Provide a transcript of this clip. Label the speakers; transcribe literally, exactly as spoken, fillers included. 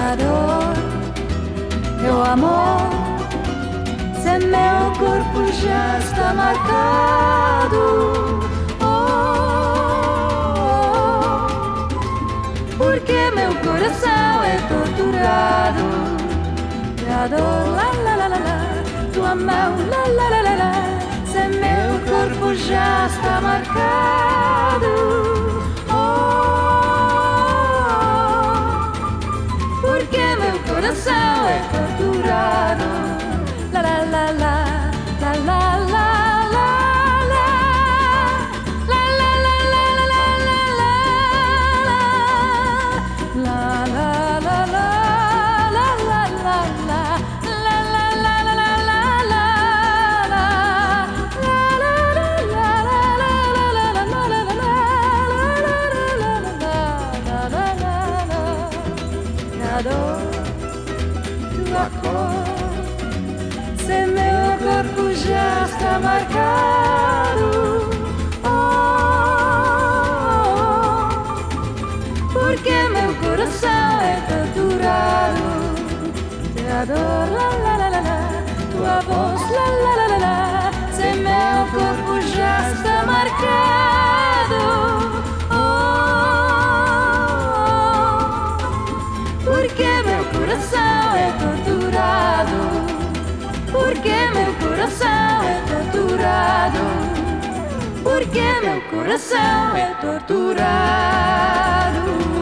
Speaker 1: A dor, meu amor, se meu corpo já está marcado. Oh, porque meu coração é torturado. A dor, lá, lá, lá, lá, lá, tua mão, lá, lá, lá, lá, lá, se meu corpo já está marcado. Porque meu coração é torturado. La la la la la la la la la la la la la la tua cor, se meu corpo já está marcado. Oh, porque meu coração é torturado. Te adoro, la la la la la, tua voz, la la la la la, se meu corpo já está marcado. Porque meu coração é torturado. Porque meu coração é torturado. Porque meu coração é torturado.